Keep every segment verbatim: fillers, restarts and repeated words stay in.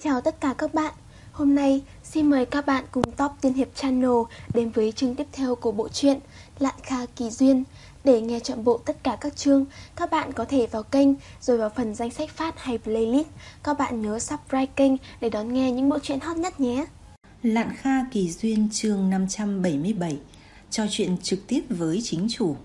Chào tất cả các bạn. Hôm nay xin mời các bạn cùng Top Tiên Hiệp Channel đến với chương tiếp theo của bộ truyện Lạn Kha Kỳ Duyên. Để nghe trọn bộ tất cả các chương, các bạn có thể vào kênh rồi vào phần danh sách phát hay playlist. Các bạn nhớ subscribe kênh để đón nghe những bộ truyện hot nhất nhé. Lạn Kha Kỳ Duyên chương năm trăm bảy mươi bảy. Trò chuyện trực tiếp với chính chủ.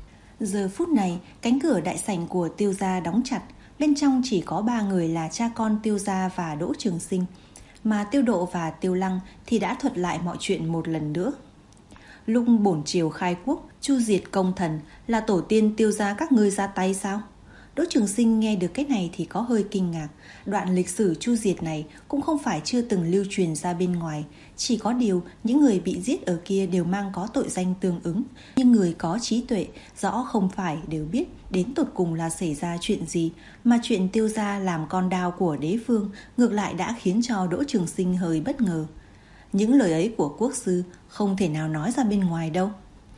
Giờ phút này, cánh cửa đại sảnh của Tiêu gia đóng chặt. Bên trong chỉ có ba người là cha con Tiêu gia và Đỗ Trường Sinh, mà Tiêu Độ và Tiêu Lăng thì đã thuật lại mọi chuyện một lần nữa. Lúc bổn triều khai quốc, chu diệt công thần, là tổ tiên Tiêu gia các ngươi ra tay sao? Đỗ Trường Sinh nghe được cái này thì có hơi kinh ngạc. Đoạn lịch sử chu diệt này cũng không phải chưa từng lưu truyền ra bên ngoài. Chỉ có điều những người bị giết ở kia đều mang có tội danh tương ứng. Nhưng người có trí tuệ rõ không phải đều biết đến tột cùng là xảy ra chuyện gì. Mà chuyện Tiêu gia làm con đao của đế vương ngược lại đã khiến cho Đỗ Trường Sinh hơi bất ngờ. Những lời ấy của quốc sư không thể nào nói ra bên ngoài đâu.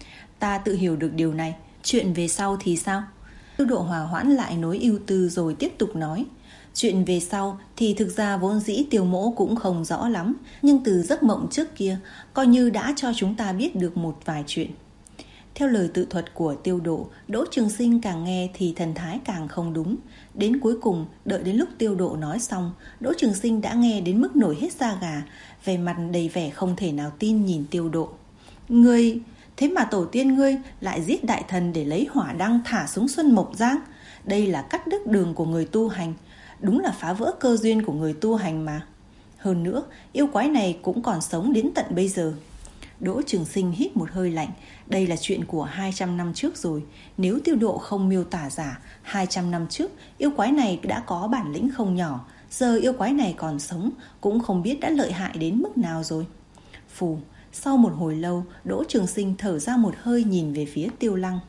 Ta tự hiểu được điều này. Chuyện về sau thì sao? Tiêu Độ hòa hoãn lại nối ưu tư rồi tiếp tục nói. Chuyện về sau thì thực ra vốn dĩ Tiêu mỗ cũng không rõ lắm, nhưng từ giấc mộng trước kia coi như đã cho chúng ta biết được một vài chuyện. Theo lời tự thuật của Tiêu Độ, Đỗ Trường Sinh càng nghe thì thần thái càng không đúng. Đến cuối cùng, đợi đến lúc Tiêu Độ nói xong, Đỗ Trường Sinh đã nghe đến mức nổi hết da gà, vẻ mặt đầy vẻ không thể nào tin nhìn Tiêu Độ. Ngươi... Thế mà tổ tiên ngươi lại giết đại thần để lấy hỏa đăng thả xuống Xuân Mộc Giang. Đây là cắt đứt đường của người tu hành. Đúng là phá vỡ cơ duyên của người tu hành mà. Hơn nữa, yêu quái này cũng còn sống đến tận bây giờ. Đỗ Trường Sinh hít một hơi lạnh. Đây là chuyện của hai trăm năm trước rồi. Nếu Tiêu Độ không miêu tả giả, hai trăm năm trước yêu quái này đã có bản lĩnh không nhỏ. Giờ yêu quái này còn sống, cũng không biết đã lợi hại đến mức nào rồi. Phù. Sau một hồi lâu, Đỗ Trường Sinh thở ra một hơi nhìn về phía Tiêu Lăng.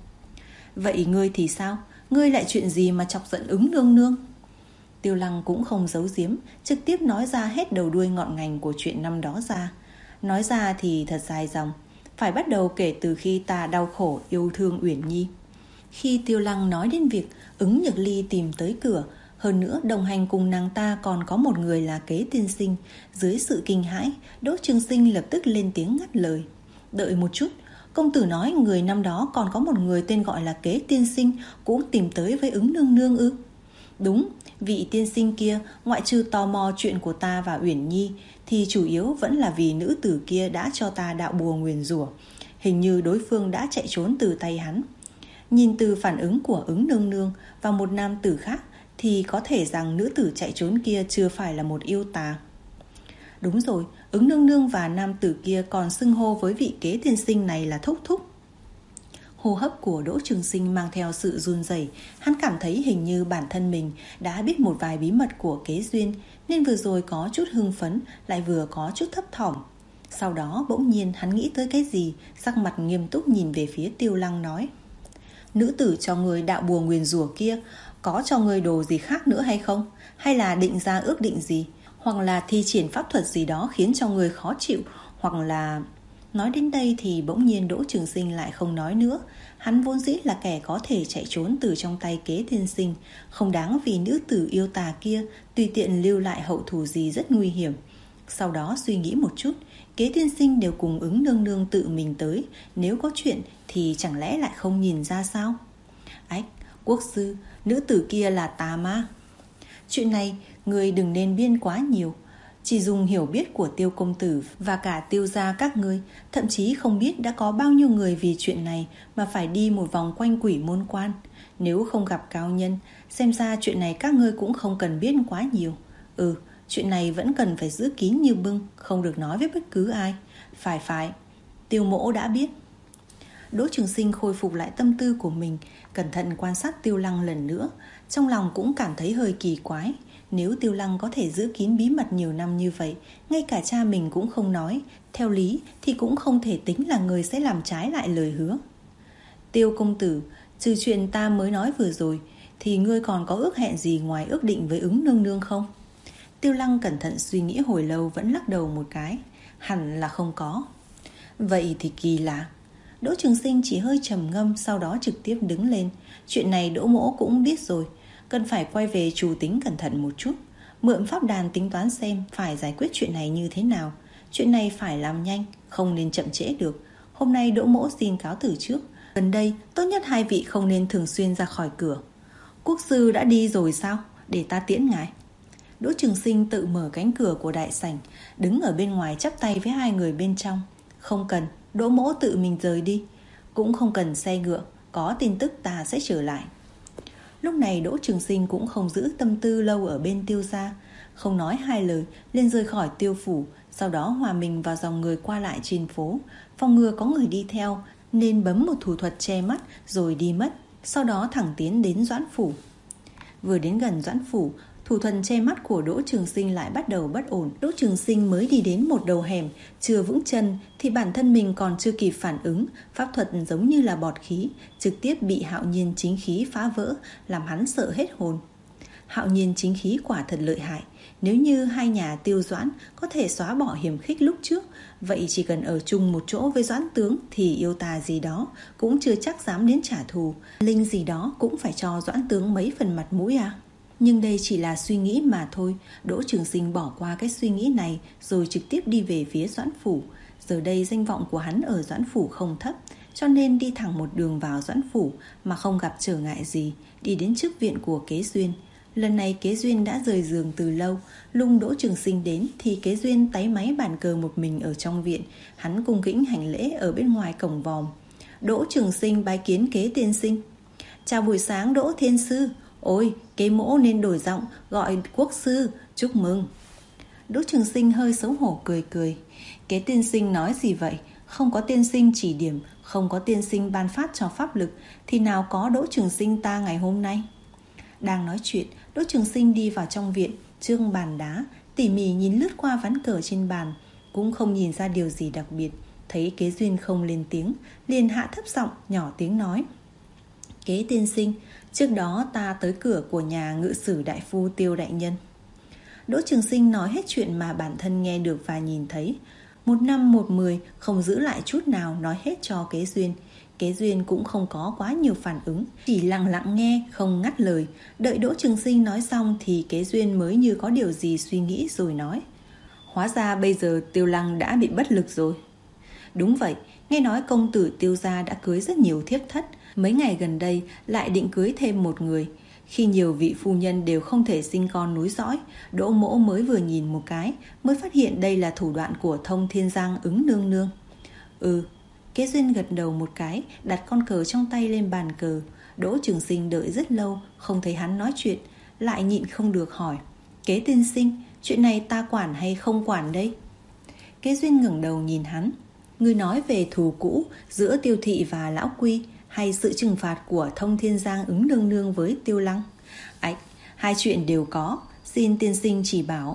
Vậy ngươi thì sao? Ngươi lại chuyện gì mà chọc giận Ứng nương nương? Tiêu Lăng cũng không giấu giếm, trực tiếp nói ra hết đầu đuôi ngọn ngành của chuyện năm đó ra. Nói ra thì thật dài dòng, phải bắt đầu kể từ khi ta đau khổ yêu thương Uyển Nhi. Khi Tiêu Lăng nói đến việc Ứng Nhược Ly tìm tới cửa, hơn nữa đồng hành cùng nàng ta còn có một người là Kế Tiên Sinh. Dưới sự kinh hãi, Đỗ Trường Sinh lập tức lên tiếng ngắt lời. Đợi một chút, công tử nói người năm đó còn có một người tên gọi là Kế Tiên Sinh cũng tìm tới với Ứng nương nương ư? Đúng, vị tiên sinh kia ngoại trừ tò mò chuyện của ta và Uyển Nhi thì chủ yếu vẫn là vì nữ tử kia đã cho ta đạo bùa nguyền rủa. Hình như đối phương đã chạy trốn từ tay hắn. Nhìn từ phản ứng của Ứng nương nương và một nam tử khác thì có thể rằng nữ tử chạy trốn kia chưa phải là một yêu tà. Đúng rồi, Ứng nương nương và nam tử kia còn xưng hô với vị Kế tiên sinh này là thúc thúc. Hô hấp của Đỗ Trường Sinh mang theo sự run rẩy. Hắn cảm thấy hình như bản thân mình đã biết một vài bí mật của Kế Duyên, nên vừa rồi có chút hưng phấn, lại vừa có chút thấp thỏm. Sau đó bỗng nhiên hắn nghĩ tới cái gì, sắc mặt nghiêm túc nhìn về phía Tiêu Lăng nói. Nữ tử cho người đạo bùa nguyền rủa kia có cho người đồ gì khác nữa hay không? Hay là định ra ước định gì? Hoặc là thi triển pháp thuật gì đó khiến cho người khó chịu? Hoặc là... Nói đến đây thì bỗng nhiên Đỗ Trường Sinh lại không nói nữa. Hắn vốn dĩ là kẻ có thể chạy trốn từ trong tay Kế Tiên Sinh, không đáng vì nữ tử yêu tà kia tùy tiện lưu lại hậu thủ gì rất nguy hiểm. Sau đó suy nghĩ một chút, Kế Tiên Sinh đều cùng Ứng nương nương tự mình tới, nếu có chuyện thì chẳng lẽ lại không nhìn ra sao? Ách, quốc sư, nữ tử kia là tà ma. Chuyện này người đừng nên biên quá nhiều. Chỉ dùng hiểu biết của Tiêu công tử và cả Tiêu gia các ngươi, thậm chí không biết đã có bao nhiêu người vì chuyện này mà phải đi một vòng quanh quỷ môn quan. Nếu không gặp cao nhân, xem ra chuyện này các ngươi cũng không cần biết quá nhiều. Ừ, chuyện này vẫn cần phải giữ kín như bưng, không được nói với bất cứ ai. Phải phải, Tiêu mỗ đã biết. Đỗ Trường Sinh khôi phục lại tâm tư của mình, cẩn thận quan sát Tiêu Lăng lần nữa. Trong lòng cũng cảm thấy hơi kỳ quái. Nếu Tiêu Lăng có thể giữ kín bí mật nhiều năm như vậy, ngay cả cha mình cũng không nói, theo lý thì cũng không thể tính là người sẽ làm trái lại lời hứa. Tiêu công tử, trừ chuyện ta mới nói vừa rồi, thì ngươi còn có ước hẹn gì ngoài ước định với Ứng nương nương không? Tiêu Lăng cẩn thận suy nghĩ hồi lâu vẫn lắc đầu một cái. Hẳn là không có. Vậy thì kỳ lạ. Đỗ Trường Sinh chỉ hơi trầm ngâm, sau đó trực tiếp đứng lên. Chuyện này Đỗ mỗ cũng biết rồi, cần phải quay về chủ tính cẩn thận một chút. mượn pháp đàn tính toán xem phải giải quyết chuyện này như thế nào. Chuyện này phải làm nhanh, không nên chậm trễ được. Hôm nay Đỗ mỗ xin cáo từ trước. Gần đây tốt nhất hai vị không nên thường xuyên ra khỏi cửa. Quốc sư đã đi rồi sao? Để ta tiễn ngài. Đỗ Trường Sinh tự mở cánh cửa của đại sảnh, đứng ở bên ngoài chắp tay với hai người bên trong. Không cần, Đỗ mỗ tự mình rời đi. Cũng không cần xe ngựa, có tin tức ta sẽ trở lại. Lúc này Đỗ Trường Sinh cũng không giữ tâm tư lâu ở bên Tiêu gia, không nói hai lời liền rời khỏi Tiêu phủ. Sau đó hòa mình vào dòng người qua lại trên phố, phòng ngừa có người đi theo nên bấm một thủ thuật che mắt rồi đi mất. Sau đó thẳng tiến đến Doãn phủ. Vừa đến gần Doãn phủ, thủ thuật che mắt của Đỗ Trường Sinh lại bắt đầu bất ổn. Đỗ Trường Sinh mới đi đến một đầu hẻm, chưa vững chân thì bản thân mình còn chưa kịp phản ứng, pháp thuật giống như là bọt khí, trực tiếp bị Hạo Nhiên chính khí phá vỡ, làm hắn sợ hết hồn. Hạo Nhiên chính khí quả thật lợi hại. Nếu như hai nhà Tiêu Doãn có thể xóa bỏ hiểm khích lúc trước, vậy chỉ cần ở chung một chỗ với Doãn tướng thì yêu tà gì đó cũng chưa chắc dám đến trả thù. Linh gì đó cũng phải cho Doãn tướng mấy phần mặt mũi à. Nhưng đây chỉ là suy nghĩ mà thôi. Đỗ Trường Sinh bỏ qua cái suy nghĩ này rồi trực tiếp đi về phía Doãn phủ. Giờ đây danh vọng của hắn ở Doãn phủ không thấp, cho nên đi thẳng một đường vào Doãn phủ mà không gặp trở ngại gì, đi đến trước viện của Kế Duyên. Lần này Kế Duyên đã rời giường từ lâu. Lúc Đỗ Trường Sinh đến thì Kế Duyên táy máy bàn cờ một mình ở trong viện. Hắn cung kính hành lễ ở bên ngoài cổng vòm. Đỗ Trường Sinh bái kiến Kế tiên sinh. Chào buổi sáng Đỗ thiên sư. Ôi, Kế mỗ nên đổi giọng gọi quốc sư, chúc mừng. Đỗ Trường Sinh hơi xấu hổ cười cười. Kế tiên sinh nói gì vậy? Không có tiên sinh chỉ điểm, không có tiên sinh ban phát cho pháp lực thì nào có Đỗ Trường Sinh ta ngày hôm nay. Đang nói chuyện, Đỗ Trường Sinh đi vào trong viện, trương bàn đá, tỉ mỉ nhìn lướt qua ván cờ trên bàn, cũng không nhìn ra điều gì đặc biệt. Thấy Kế Duyên không lên tiếng, liền hạ thấp giọng nhỏ tiếng nói. Kế tiên sinh, trước đó ta tới cửa của nhà ngự sử đại phu Tiêu đại nhân. Đỗ Trường Sinh nói hết chuyện mà bản thân nghe được và nhìn thấy. Một năm một mười, không giữ lại chút nào nói hết cho Kế Duyên. Kế Duyên cũng không có quá nhiều phản ứng, chỉ lặng lặng nghe, không ngắt lời. Đợi Đỗ Trường Sinh nói xong thì Kế Duyên mới như có điều gì suy nghĩ rồi nói. Hóa ra bây giờ Tiêu Lăng đã bị bất lực rồi. Đúng vậy, nghe nói công tử Tiêu gia đã cưới rất nhiều thiếp thất, mấy ngày gần đây lại định cưới thêm một người. Khi nhiều vị phu nhân đều không thể sinh con nối dõi, Đỗ mỗ mới vừa nhìn một cái mới phát hiện đây là thủ đoạn của Thông Thiên Giang ứng nương nương. Ừ. Kế Duyên gật đầu một cái, đặt con cờ trong tay lên bàn cờ. Đỗ Trường Sinh đợi rất lâu, không thấy hắn nói chuyện, lại nhịn không được hỏi. Kế tiên sinh, chuyện này ta quản hay không quản đây? Kế Duyên ngẩng đầu nhìn hắn. Ngươi nói về thù cũ giữa Tiêu thị và Lão Quy, hay sự trừng phạt của Thông Thiên Giang ứng nương nương với Tiêu Lăng? Ảch, hai chuyện đều có, xin tiên sinh chỉ bảo.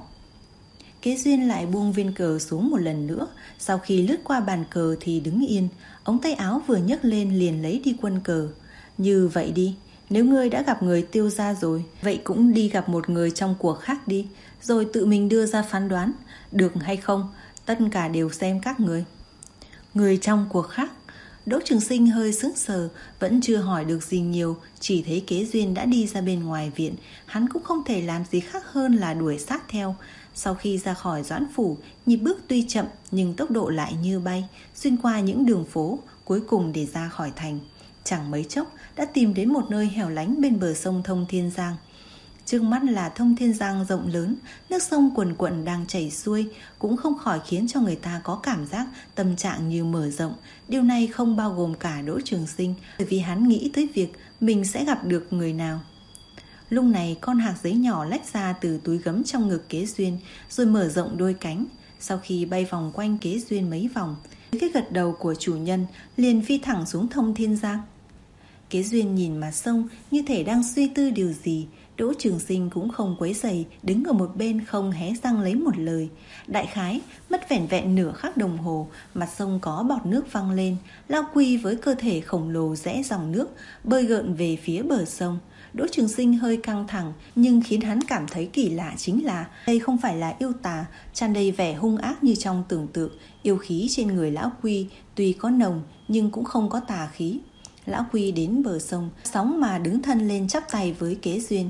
Kế Duyên lại buông viên cờ xuống một lần nữa. Sau khi lướt qua bàn cờ thì đứng yên, ống tay áo vừa nhấc lên liền lấy đi quân cờ. Như vậy đi, nếu ngươi đã gặp người Tiêu gia rồi, vậy cũng đi gặp một người trong cuộc khác đi, rồi tự mình đưa ra phán đoán. Được hay không, tất cả đều xem các người. Người trong cuộc khác? Đỗ Trường Sinh hơi sững sờ, vẫn chưa hỏi được gì nhiều, chỉ thấy Kế Duyên đã đi ra bên ngoài viện. Hắn cũng không thể làm gì khác hơn là đuổi sát theo. Sau khi ra khỏi Doãn phủ, nhịp bước tuy chậm nhưng tốc độ lại như bay, xuyên qua những đường phố, cuối cùng để ra khỏi thành. Chẳng mấy chốc đã tìm đến một nơi hẻo lánh bên bờ sông Thông Thiên Giang. Trước mắt là Thông Thiên Giang rộng lớn, nước sông quần quận đang chảy xuôi, cũng không khỏi khiến cho người ta có cảm giác tâm trạng như mở rộng. Điều này không bao gồm cả Đỗ Trường Sinh, bởi vì hắn nghĩ tới việc mình sẽ gặp được người nào. Lúc này con hạc giấy nhỏ lách ra từ túi gấm trong ngực Kế Duyên, rồi mở rộng đôi cánh. Sau khi bay vòng quanh Kế Duyên mấy vòng, cái gật đầu của chủ nhân liền phi thẳng xuống Thông Thiên Giang. Kế Duyên nhìn mặt sông như thể đang suy tư điều gì. Đỗ Trường Sinh cũng không quấy rầy, đứng ở một bên không hé răng lấy một lời. Đại khái mất vẻn vẹn nửa khắc đồng hồ, mặt sông có bọt nước văng lên. Lão Quy với cơ thể khổng lồ rẽ dòng nước, bơi gợn về phía bờ sông. Đỗ Trường Sinh hơi căng thẳng, nhưng khiến hắn cảm thấy kỳ lạ chính là đây không phải là yêu tà, tràn đầy vẻ hung ác như trong tưởng tượng. Yêu khí trên người Lão Quy tuy có nồng nhưng cũng không có tà khí. Lão Quy đến bờ sông, sóng mà đứng thân lên chắp tay với Kế Duyên.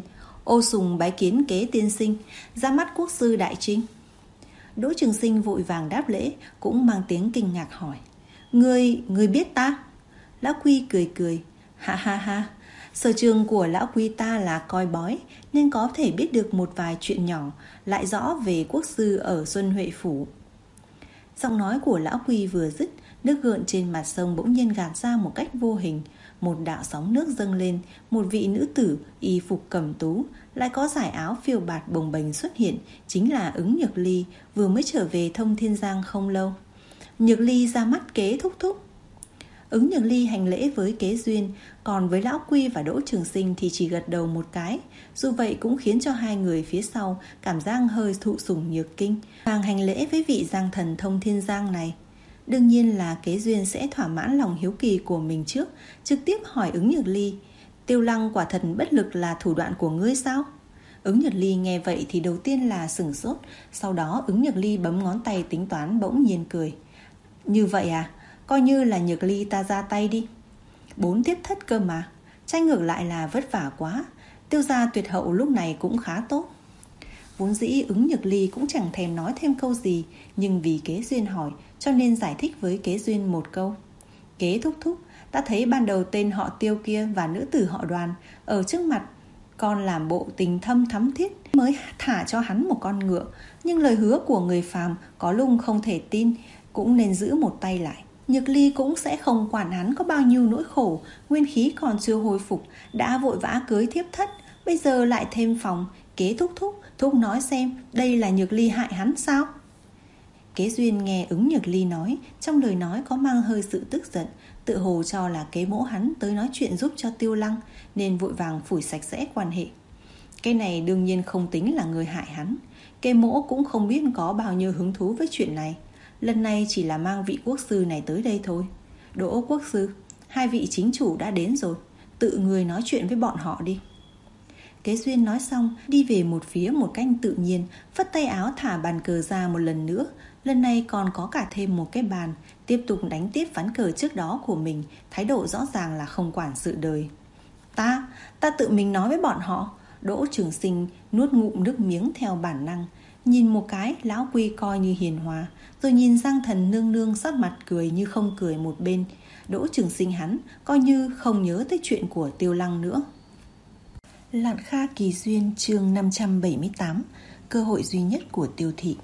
Ô sùng bái kiến Kế tiên sinh, ra mắt quốc sư Đại Trinh. Đỗ Trường Sinh vội vàng đáp lễ, cũng mang tiếng kinh ngạc hỏi: Ngươi, ngươi biết ta? Lão Quy cười cười: Ha ha ha, sở trường của lão Quy ta là coi bói, nên có thể biết được một vài chuyện nhỏ, lại rõ về quốc sư ở Xuân Huệ Phủ. Giọng nói của lão Quy vừa dứt, nước gợn trên mặt sông bỗng nhiên gạt ra một cách vô hình. Một đạo sóng nước dâng lên, một vị nữ tử y phục cẩm tú, lại có dải áo phiêu bạt bồng bềnh xuất hiện, chính là Ứng Nhược Ly, vừa mới trở về Thông Thiên Giang không lâu. Nhược Ly ra mắt Kế thúc thúc. Ứng Nhược Ly hành lễ với Kế Duyên, còn với lão Quy và Đỗ Trường Sinh thì chỉ gật đầu một cái. Dù vậy cũng khiến cho hai người phía sau cảm giác hơi thụ sủng nhược kinh, càng hành lễ với vị giang thần Thông Thiên Giang này. Đương nhiên là Kế Duyên sẽ thỏa mãn lòng hiếu kỳ của mình trước, trực tiếp hỏi Ứng Nhược Ly: Tiêu Lăng quả thật bất lực là thủ đoạn của ngươi sao? Ứng Nhược Ly nghe vậy thì đầu tiên là sửng sốt, sau đó Ứng Nhược Ly bấm ngón tay tính toán, bỗng nhiên cười: Như vậy à? Coi như là Nhược Ly ta ra tay đi. Bốn tiếp thất cơ mà, tranh ngược lại là vất vả quá. Tiêu gia tuyệt hậu lúc này cũng khá tốt. Vốn dĩ Ứng Nhược Ly cũng chẳng thèm nói thêm câu gì, nhưng vì Kế Duyên hỏi cho nên giải thích với Kế Duyên một câu: Kế thúc thúc, ta thấy ban đầu tên họ Tiêu kia và nữ tử họ Đoàn ở trước mặt con làm bộ tình thâm thắm thiết, mới thả cho hắn một con ngựa. Nhưng lời hứa của người phàm có lúc không thể tin, cũng nên giữ một tay lại. Nhược Ly cũng sẽ không quản hắn có bao nhiêu nỗi khổ, nguyên khí còn chưa hồi phục đã vội vã cưới thiếp thất, bây giờ lại thêm phòng. Kế thúc thúc, thúc nói xem, đây là Nhược Ly hại hắn sao? Kế Duyên nghe Ứng Nhược Ly nói, trong lời nói có mang hơi sự tức giận, tự hồ cho là kế mỗ hắn tới nói chuyện giúp cho Tiêu Lăng, nên vội vàng phủi sạch sẽ quan hệ. Cái này đương nhiên không tính là người hại hắn, kế mỗ cũng không biết có bao nhiêu hứng thú với chuyện này. Lần này chỉ là mang vị quốc sư này tới đây thôi. Đỗ quốc sư, hai vị chính chủ đã đến rồi, tự người nói chuyện với bọn họ đi. Kế Duyên nói xong, đi về một phía một cách tự nhiên, phất tay áo thả bàn cờ ra một lần nữa. Lần này còn có cả thêm một cái bàn, tiếp tục đánh tiếp ván cờ trước đó của mình, thái độ rõ ràng là không quản sự đời. Ta, ta tự mình nói với bọn họ. Đỗ Trường Sinh nuốt ngụm nước miếng theo bản năng, nhìn một cái lão Quy coi như hiền hòa, rồi nhìn Giang Thần nương nương sát mặt cười như không cười một bên. Đỗ Trường Sinh hắn coi như không nhớ tới chuyện của Tiêu Lăng nữa. Lạn Kha Kỳ Duyên chương năm trăm bảy mươi tám, cơ hội duy nhất của Tiêu thị.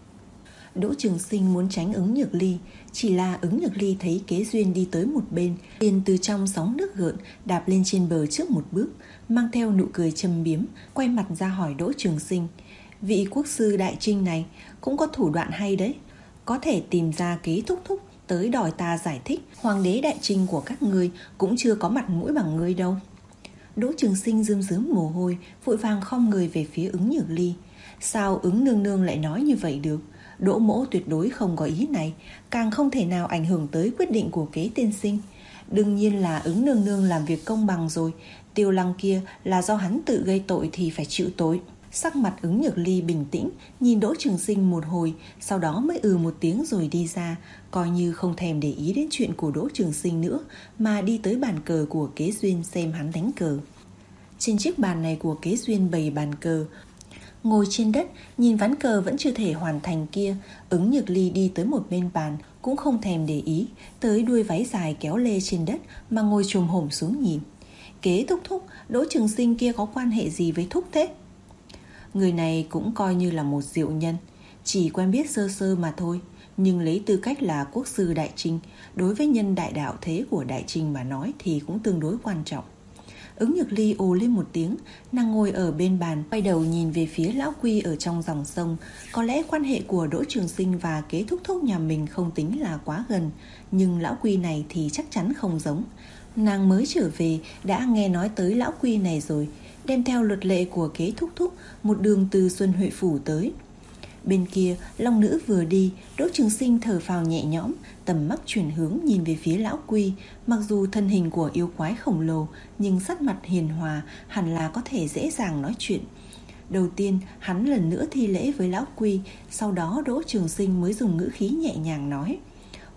Đỗ Trường Sinh muốn tránh Ứng Nhược Ly, chỉ là Ứng Nhược Ly thấy Kế Duyên đi tới một bên, liền từ trong sóng nước gợn đạp lên trên bờ trước một bước, mang theo nụ cười châm biếm, quay mặt ra hỏi Đỗ Trường Sinh: Vị quốc sư Đại Trinh này cũng có thủ đoạn hay đấy, có thể tìm ra Kế thúc thúc tới đòi ta giải thích. Hoàng đế Đại Trinh của các ngươi cũng chưa có mặt mũi bằng ngươi đâu. Đỗ Trường Sinh rơm rớm mồ hôi, vội vàng khom người về phía Ứng Nhược Ly. Sao Ứng nương nương lại nói như vậy được? Đỗ mỗ tuyệt đối không có ý này, càng không thể nào ảnh hưởng tới quyết định của Kế tiên sinh. Đương nhiên là Ứng nương nương làm việc công bằng rồi, Tiêu Lăng kia là do hắn tự gây tội thì phải chịu tội. Sắc mặt Ứng Nhược Ly bình tĩnh, nhìn Đỗ Trường Sinh một hồi, sau đó mới ừ một tiếng rồi đi ra, coi như không thèm để ý đến chuyện của Đỗ Trường Sinh nữa, mà đi tới bàn cờ của Kế Duyên xem hắn đánh cờ. Trên chiếc bàn này của Kế Duyên bày bàn cờ, ngồi trên đất nhìn ván cờ vẫn chưa thể hoàn thành kia, Ứng Nhược Ly đi tới một bên bàn, cũng không thèm để ý tới đuôi váy dài kéo lê trên đất mà ngồi chồm hổm xuống nhìn. Kế thúc thúc, Đỗ Trường Sinh kia có quan hệ gì với thúc thế? Người này cũng coi như là một diệu nhân, chỉ quen biết sơ sơ mà thôi, nhưng lấy tư cách là quốc sư Đại Trinh, đối với nhân đại đạo thế của Đại Trinh mà nói thì cũng tương đối quan trọng. Ứng Nhược Ly ồ lên một tiếng, nàng ngồi ở bên bàn, quay đầu nhìn về phía lão Quy ở trong dòng sông. Có lẽ quan hệ của Đỗ Trường Sinh và Kế thúc thúc nhà mình không tính là quá gần, nhưng lão Quy này thì chắc chắn không giống. Nàng mới trở về đã nghe nói tới lão Quy này rồi, đem theo luật lệ của Kế thúc thúc một đường từ Xuân Huệ Phủ tới. Bên kia, Long Nữ vừa đi, Đỗ Trường Sinh thở phào nhẹ nhõm, tầm mắt chuyển hướng nhìn về phía lão Quy. Mặc dù thân hình của yêu quái khổng lồ, nhưng sắc mặt hiền hòa, hẳn là có thể dễ dàng nói chuyện. Đầu tiên, hắn lần nữa thi lễ với lão Quy, sau đó Đỗ Trường Sinh mới dùng ngữ khí nhẹ nhàng nói: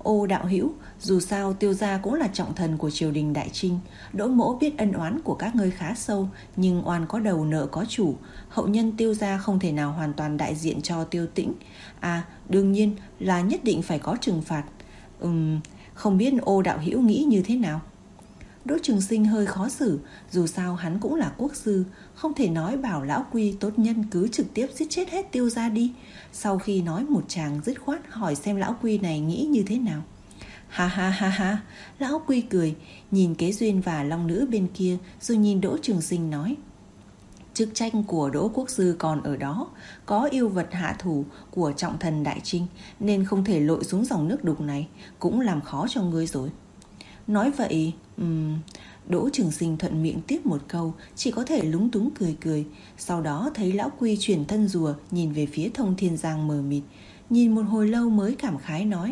Ô đạo hữu, dù sao Tiêu gia cũng là trọng thần của triều đình Đại Trinh. Đỗ mỗ biết ân oán của các ngươi khá sâu, nhưng oan có đầu nợ có chủ. Hậu nhân Tiêu gia không thể nào hoàn toàn đại diện cho Tiêu Tĩnh. À, đương nhiên là nhất định phải có trừng phạt. Ừm, không biết Ô đạo hữu nghĩ như thế nào? Đỗ Trường Sinh hơi khó xử, dù sao hắn cũng là quốc sư, không thể nói bảo lão Quy tốt nhân cứ trực tiếp giết chết hết Tiêu gia đi. Sau khi nói một tràng dứt khoát hỏi xem lão Quy này nghĩ như thế nào. Ha ha ha ha, lão Quy cười, nhìn Kế Duyên và Long Nữ bên kia, rồi nhìn Đỗ Trường Sinh nói: chức trách của Đỗ quốc sư còn ở đó, có yêu vật hạ thủ của trọng thần Đại Trinh, nên không thể lội xuống dòng nước đục này, cũng làm khó cho ngươi rồi. Nói vậy, um, Đỗ Trường Sinh thuận miệng tiếp một câu, chỉ có thể lúng túng cười cười. Sau đó thấy lão Quy chuyển thân rùa, nhìn về phía Thông Thiên Giang mờ mịt, nhìn một hồi lâu mới cảm khái nói: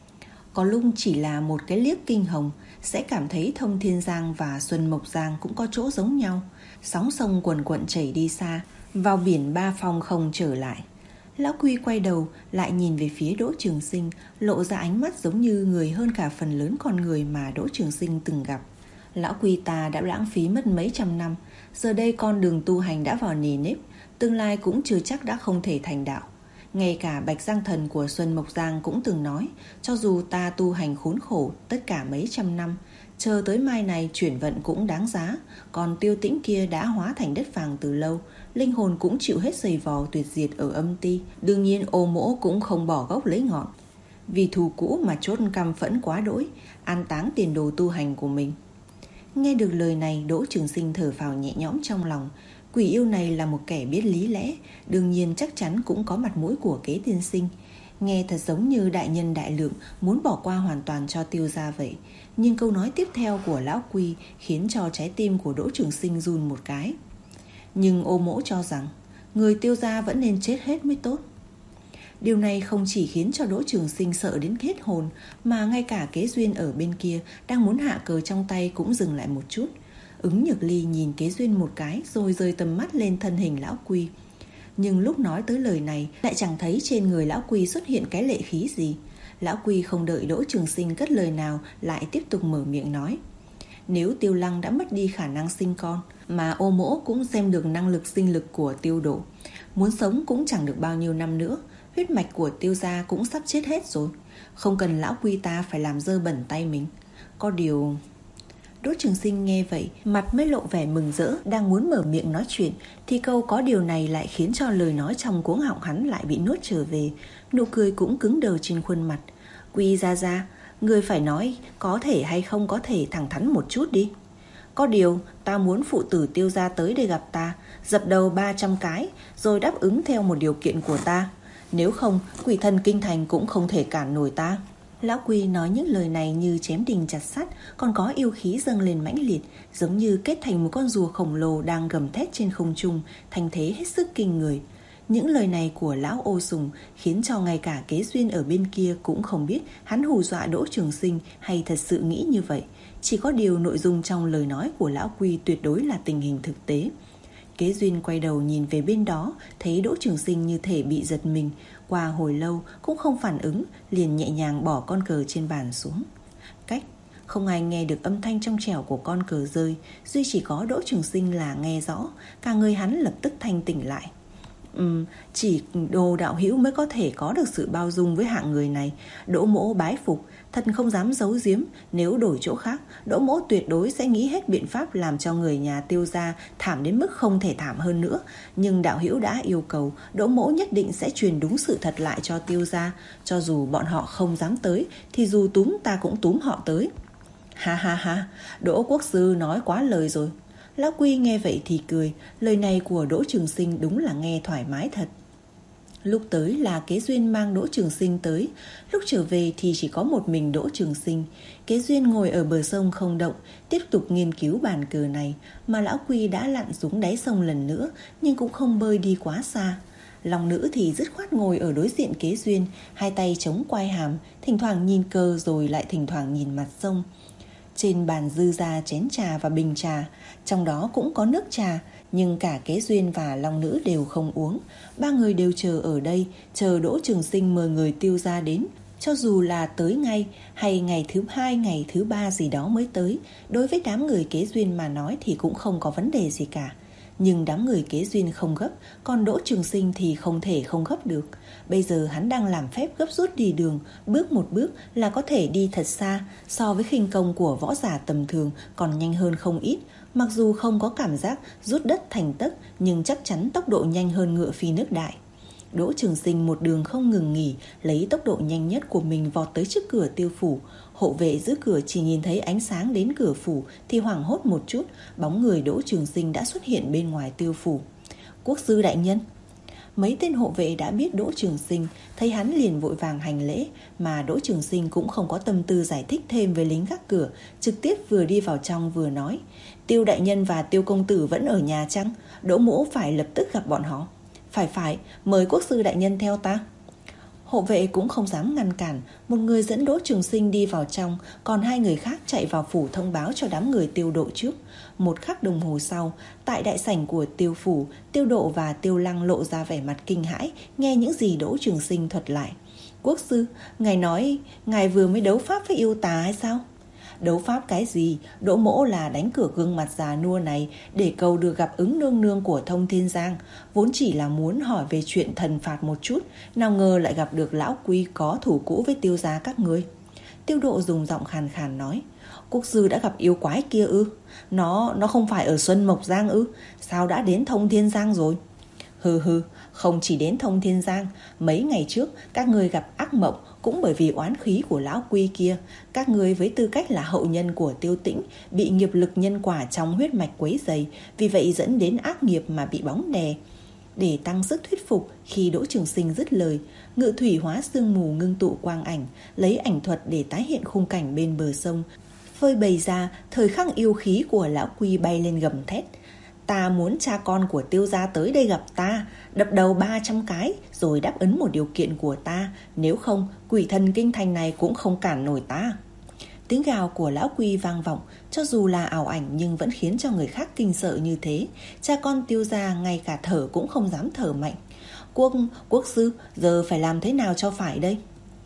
có lúc chỉ là một cái liếc kinh hồng sẽ cảm thấy Thông Thiên Giang và Xuân Mộc Giang cũng có chỗ giống nhau. Sóng sông quần quận chảy đi xa, vào biển ba phong không trở lại. Lão Quy quay đầu lại nhìn về phía Đỗ Trường Sinh, lộ ra ánh mắt giống như người hơn cả phần lớn con người mà Đỗ Trường Sinh từng gặp. Lão Quy ta đã lãng phí mất mấy trăm năm, giờ đây con đường tu hành đã vào nề nếp, tương lai cũng chưa chắc đã không thể thành đạo. Ngay cả Bạch Giang Thần của Xuân Mộc Giang cũng từng nói, cho dù ta tu hành khốn khổ tất cả mấy trăm năm, chờ tới mai này chuyển vận cũng đáng giá. Còn Tiêu Tĩnh kia đã hóa thành đất vàng từ lâu, linh hồn cũng chịu hết giày vò tuyệt diệt ở âm ti. Đương nhiên Ô mỗ cũng không bỏ gốc lấy ngọn, vì thù cũ mà chốt căm phẫn quá đỗi, an táng tiền đồ tu hành của mình. Nghe được lời này, Đỗ Trường Sinh thở phào nhẹ nhõm trong lòng. Quỷ yêu này là một kẻ biết lý lẽ, đương nhiên chắc chắn cũng có mặt mũi của Kế tiên sinh. Nghe thật giống như đại nhân đại lượng muốn bỏ qua hoàn toàn cho Tiêu gia vậy. Nhưng câu nói tiếp theo của lão Quy khiến cho trái tim của Đỗ Trường Sinh run một cái. Nhưng Ô mỗ cho rằng người Tiêu gia vẫn nên chết hết mới tốt. Điều này không chỉ khiến cho Đỗ Trường Sinh sợ đến hết hồn, mà ngay cả Kế Duyên ở bên kia đang muốn hạ cờ trong tay cũng dừng lại một chút. Ứng Nhược Ly nhìn Kế Duyên một cái rồi rời tầm mắt lên thân hình lão Quy. Nhưng lúc nói tới lời này lại chẳng thấy trên người lão Quy xuất hiện cái lệ khí gì. Lão Quy không đợi Đỗ Trường Sinh cất lời nào lại tiếp tục mở miệng nói: nếu Tiêu Lăng đã mất đi khả năng sinh con, mà Ô mỗ cũng xem được năng lực sinh lực của Tiêu Độ, muốn sống cũng chẳng được bao nhiêu năm nữa. Huyết mạch của Tiêu gia cũng sắp chết hết rồi, không cần lão Quy ta phải làm dơ bẩn tay mình. Có điều... Đỗ Trường Sinh nghe vậy, mặt mới lộ vẻ mừng rỡ, đang muốn mở miệng nói chuyện thì câu có điều này lại khiến cho lời nói trong cuống họng hắn lại bị nuốt trở về. Nụ cười cũng cứng đờ trên khuôn mặt. Quy gia gia, người phải nói có thể hay không có thể thẳng thắn một chút đi. Có điều ta muốn phụ tử Tiêu gia tới đây gặp ta, dập đầu ba trăm cái, rồi đáp ứng theo một điều kiện của ta. Nếu không, quỷ thần kinh thành cũng không thể cản nổi ta. Lão Quy nói những lời này như chém đinh chặt sắt, còn có yêu khí dâng lên mãnh liệt, giống như kết thành một con rùa khổng lồ đang gầm thét trên không trung, thành thế hết sức kinh người. Những lời này của lão Ô Sùng khiến cho ngay cả Kế Duyên ở bên kia cũng không biết hắn hù dọa Đỗ Trường Sinh hay thật sự nghĩ như vậy. Chỉ có điều nội dung trong lời nói của lão Quy tuyệt đối là tình hình thực tế. Kế Duyên quay đầu nhìn về bên đó, thấy Đỗ Trường Sinh như thể bị giật mình, qua hồi lâu cũng không phản ứng, liền nhẹ nhàng bỏ con cờ trên bàn xuống. Cách, không ai nghe được âm thanh trong trẻo của con cờ rơi, duy chỉ có Đỗ Trường Sinh là nghe rõ, cả người hắn lập tức thanh tỉnh lại. Ừm, chỉ Đồ đạo hữu mới có thể có được sự bao dung với hạng người này. Đỗ mỗ bái phục, thật không dám giấu giếm. Nếu đổi chỗ khác, Đỗ mỗ tuyệt đối sẽ nghĩ hết biện pháp làm cho người nhà Tiêu gia thảm đến mức không thể thảm hơn nữa. Nhưng đạo hữu đã yêu cầu, Đỗ mỗ nhất định sẽ truyền đúng sự thật lại cho Tiêu gia. Cho dù bọn họ không dám tới, thì dù túm ta cũng túm họ tới. Ha ha ha, Đỗ quốc sư nói quá lời rồi. Lão Quy nghe vậy thì cười, lời này của Đỗ Trường Sinh đúng là nghe thoải mái thật. Lúc tới là Kế Duyên mang Đỗ Trường Sinh tới, lúc trở về thì chỉ có một mình Đỗ Trường Sinh. Kế Duyên ngồi ở bờ sông không động, tiếp tục nghiên cứu bàn cờ này, mà lão Quy đã lặn xuống đáy sông lần nữa, nhưng cũng không bơi đi quá xa. Long Nữ thì dứt khoát ngồi ở đối diện Kế Duyên, hai tay chống quai hàm, thỉnh thoảng nhìn cờ rồi lại thỉnh thoảng nhìn mặt sông. Trên bàn dư ra chén trà và bình trà, trong đó cũng có nước trà, nhưng cả Kế Duyên và Long Nữ đều không uống. Ba người đều chờ ở đây, chờ Đỗ Trường Sinh mời người Tiêu gia đến. Cho dù là tới ngay hay ngày thứ hai, ngày thứ ba gì đó mới tới, đối với đám người kế duyên mà nói thì cũng không có vấn đề gì cả. Nhưng đám người kế duyên không gấp, còn Đỗ Trường Sinh thì không thể không gấp được. Bây giờ hắn đang làm phép gấp rút đi đường, bước một bước là có thể đi thật xa, so với khinh công của võ giả tầm thường còn nhanh hơn không ít. Mặc dù không có cảm giác rút đất thành tấc, nhưng chắc chắn tốc độ nhanh hơn ngựa phi nước đại. Đỗ Trường Sinh một đường không ngừng nghỉ, lấy tốc độ nhanh nhất của mình vọt tới trước cửa Tiêu phủ. Hộ vệ giữ cửa chỉ nhìn thấy ánh sáng đến cửa phủ thì hoảng hốt một chút, bóng người Đỗ Trường Sinh đã xuất hiện bên ngoài Tiêu phủ. Quốc sư đại nhân. Mấy tên hộ vệ đã biết Đỗ Trường Sinh, thấy hắn liền vội vàng hành lễ, mà Đỗ Trường Sinh cũng không có tâm tư giải thích thêm với lính gác cửa, trực tiếp vừa đi vào trong vừa nói: Tiêu đại nhân và Tiêu công tử vẫn ở nhà chăng? Đỗ mỗ phải lập tức gặp bọn họ. Phải phải, mời quốc sư đại nhân theo ta. Hộ vệ cũng không dám ngăn cản, một người dẫn Đỗ Trường Sinh đi vào trong, còn hai người khác chạy vào phủ thông báo cho đám người Tiêu Độ trước. Một khắc đồng hồ sau, tại đại sảnh của Tiêu phủ, Tiêu Độ và Tiêu Lăng lộ ra vẻ mặt kinh hãi, nghe những gì Đỗ Trường Sinh thuật lại. Quốc sư, ngài nói ngài vừa mới đấu pháp với yêu tà hay sao? Đấu pháp cái gì? Đỗ mỗ là đánh cược gương mặt già nua này để cầu được gặp ứng nương nương của Thông Thiên Giang, vốn chỉ là muốn hỏi về chuyện thần phạt một chút, nào ngờ lại gặp được lão Quy có thủ cũ với Tiêu gia các ngươi. Tiêu Độ dùng giọng khàn khàn nói: Quốc sư đã gặp yêu quái kia ư? Nó nó không phải ở Xuân Mộc Giang ư? Sao đã đến Thông Thiên Giang rồi? Hừ hừ, không chỉ đến Thông Thiên Giang, mấy ngày trước các ngươi gặp ác mộng cũng bởi vì oán khí của lão Quy kia. Các ngươi với tư cách là hậu nhân của Tiêu Tĩnh bị nghiệp lực nhân quả trong huyết mạch quấy dày, vì vậy dẫn đến ác nghiệp mà bị bóng đè. Để tăng sức thuyết phục, khi Đỗ Trường Sinh dứt lời, ngự thủy hóa sương mù ngưng tụ quang ảnh, lấy ảnh thuật để tái hiện khung cảnh bên bờ sông, phơi bày ra thời khắc yêu khí của lão Quy bay lên gầm thét: Ta muốn cha con của Tiêu gia tới đây gặp ta, đập đầu ba trăm cái rồi đáp ứng một điều kiện của ta, nếu không quỷ thần kinh thành này cũng không cản nổi ta. Tiếng gào của lão Quy vang vọng, cho dù là ảo ảnh nhưng vẫn khiến cho người khác kinh sợ như thế. Cha con Tiêu gia ngay cả thở cũng không dám thở mạnh. Quốc, quốc sư, giờ phải làm thế nào cho phải đây?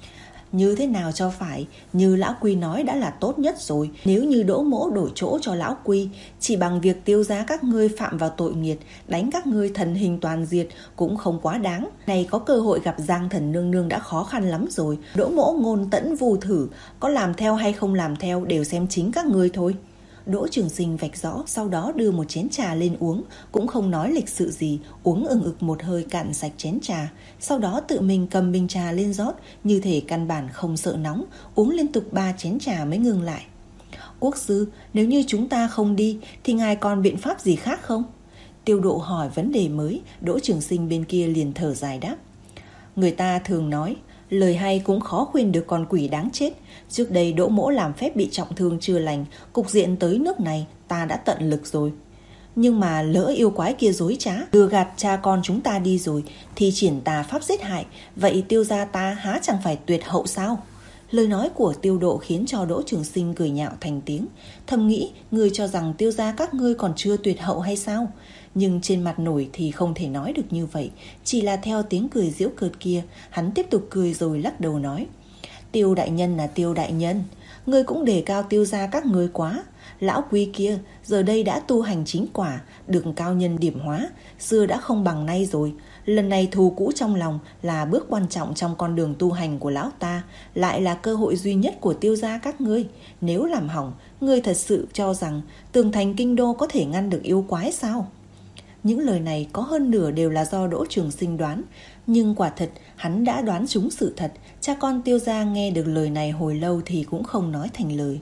Như thế nào cho phải, như lão Quy nói đã là tốt nhất rồi. Nếu như Đỗ mỗ đổi chỗ cho lão Quy, chỉ bằng việc Tiêu gia các ngươi phạm vào tội nghiệt, đánh các ngươi thần hình toàn diệt cũng không quá đáng. Này có cơ hội gặp Giang thần nương nương đã khó khăn lắm rồi. Đỗ mỗ ngôn tẫn vù thử, có làm theo hay không làm theo đều xem chính các ngươi thôi. Đỗ Trường Sinh vạch rõ, sau đó đưa một chén trà lên uống, cũng không nói lịch sự gì, uống ừng ực một hơi cạn sạch chén trà, sau đó tự mình cầm bình trà lên rót, như thể căn bản không sợ nóng, uống liên tục ba chén trà mới ngừng lại. Quốc sư, nếu như chúng ta không đi thì ngài còn biện pháp gì khác không? Tiêu Độ hỏi vấn đề mới. Đỗ Trường Sinh bên kia liền thở dài đáp: Người ta thường nói lời hay cũng khó khuyên được con quỷ đáng chết. Trước đây Đỗ mỗ làm phép bị trọng thương chưa lành, cục diện tới nước này ta đã tận lực rồi. Nhưng mà lỡ yêu quái kia dối trá, lừa gạt cha con chúng ta đi rồi, thì triển tà pháp giết hại, vậy Tiêu gia ta há chẳng phải tuyệt hậu sao? Lời nói của Tiêu Độ khiến cho Đỗ Trường Sinh cười nhạo thành tiếng, thầm nghĩ người cho rằng Tiêu gia các ngươi còn chưa tuyệt hậu hay sao? Nhưng trên mặt nổi thì không thể nói được như vậy, chỉ là theo tiếng cười giễu cợt kia, hắn tiếp tục cười rồi lắc đầu nói: Tiêu đại nhân là Tiêu đại nhân, ngươi cũng đề cao Tiêu gia các ngươi quá. Lão Quy kia giờ đây đã tu hành chính quả, được cao nhân điểm hóa, xưa đã không bằng nay rồi. Lần này thù cũ trong lòng là bước quan trọng trong con đường tu hành của lão ta, lại là cơ hội duy nhất của Tiêu gia các ngươi. Nếu làm hỏng, ngươi thật sự cho rằng tường thành kinh đô có thể ngăn được yêu quái sao? Những lời này có hơn nửa đều là do Đỗ Trường Sinh đoán, nhưng quả thật hắn đã đoán trúng sự thật. Cha con Tiêu gia nghe được lời này hồi lâu thì cũng không nói thành lời.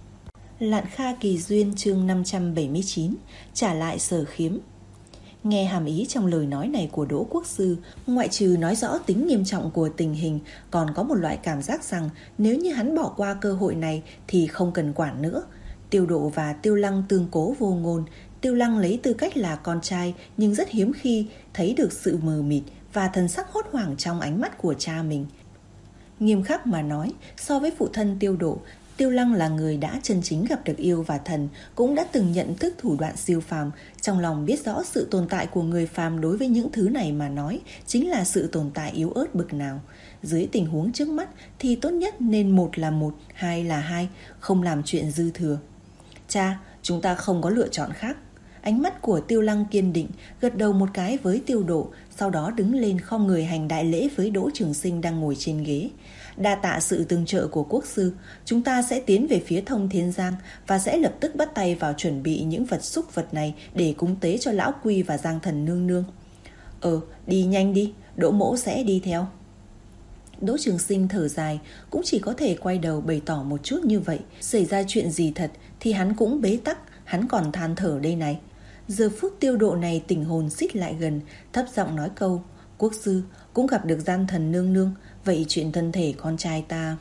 Lạn Kha Kỳ Duyên chương năm trăm bảy mươi chín, trả lại Sở Khiếm. Nghe hàm ý trong lời nói này của Đỗ Quốc sư, ngoại trừ nói rõ tính nghiêm trọng của tình hình, còn có một loại cảm giác rằng nếu như hắn bỏ qua cơ hội này thì không cần quản nữa. Tiêu Độ và Tiêu Lăng tương cố vô ngôn. Tiêu Lăng lấy tư cách là con trai nhưng rất hiếm khi thấy được sự mờ mịt và thần sắc hốt hoảng trong ánh mắt của cha mình. Nghiêm khắc mà nói, so với phụ thân Tiêu Độ, Tiêu Lăng là người đã chân chính gặp được yêu và thần, cũng đã từng nhận thức thủ đoạn siêu phàm, trong lòng biết rõ sự tồn tại của người phàm đối với những thứ này mà nói chính là sự tồn tại yếu ớt bực nào. Dưới tình huống trước mắt thì tốt nhất nên một là một, hai là hai, không làm chuyện dư thừa. Cha, chúng ta không có lựa chọn khác. Ánh mắt của Tiêu Lăng kiên định, gật đầu một cái với Tiêu Độ, sau đó đứng lên khom người hành đại lễ với Đỗ Trường Sinh đang ngồi trên ghế. Đa tạ sự tương trợ của quốc sư, chúng ta sẽ tiến về phía Thông Thiên Giang và sẽ lập tức bắt tay vào chuẩn bị những vật xúc vật này để cúng tế cho Lão Quy và Giang Thần nương nương. Ờ, đi nhanh đi, Đỗ mỗ sẽ đi theo. Đỗ Trường Sinh thở dài, cũng chỉ có thể quay đầu bày tỏ một chút như vậy. Xảy ra chuyện gì thật thì hắn cũng bế tắc, hắn còn than thở đây này. Giờ phút Tiêu Độ này tỉnh hồn xích lại gần, thấp giọng nói câu: Quốc sư, cũng gặp được Giang Thần nương nương, vậy chuyện thân thể con trai ta.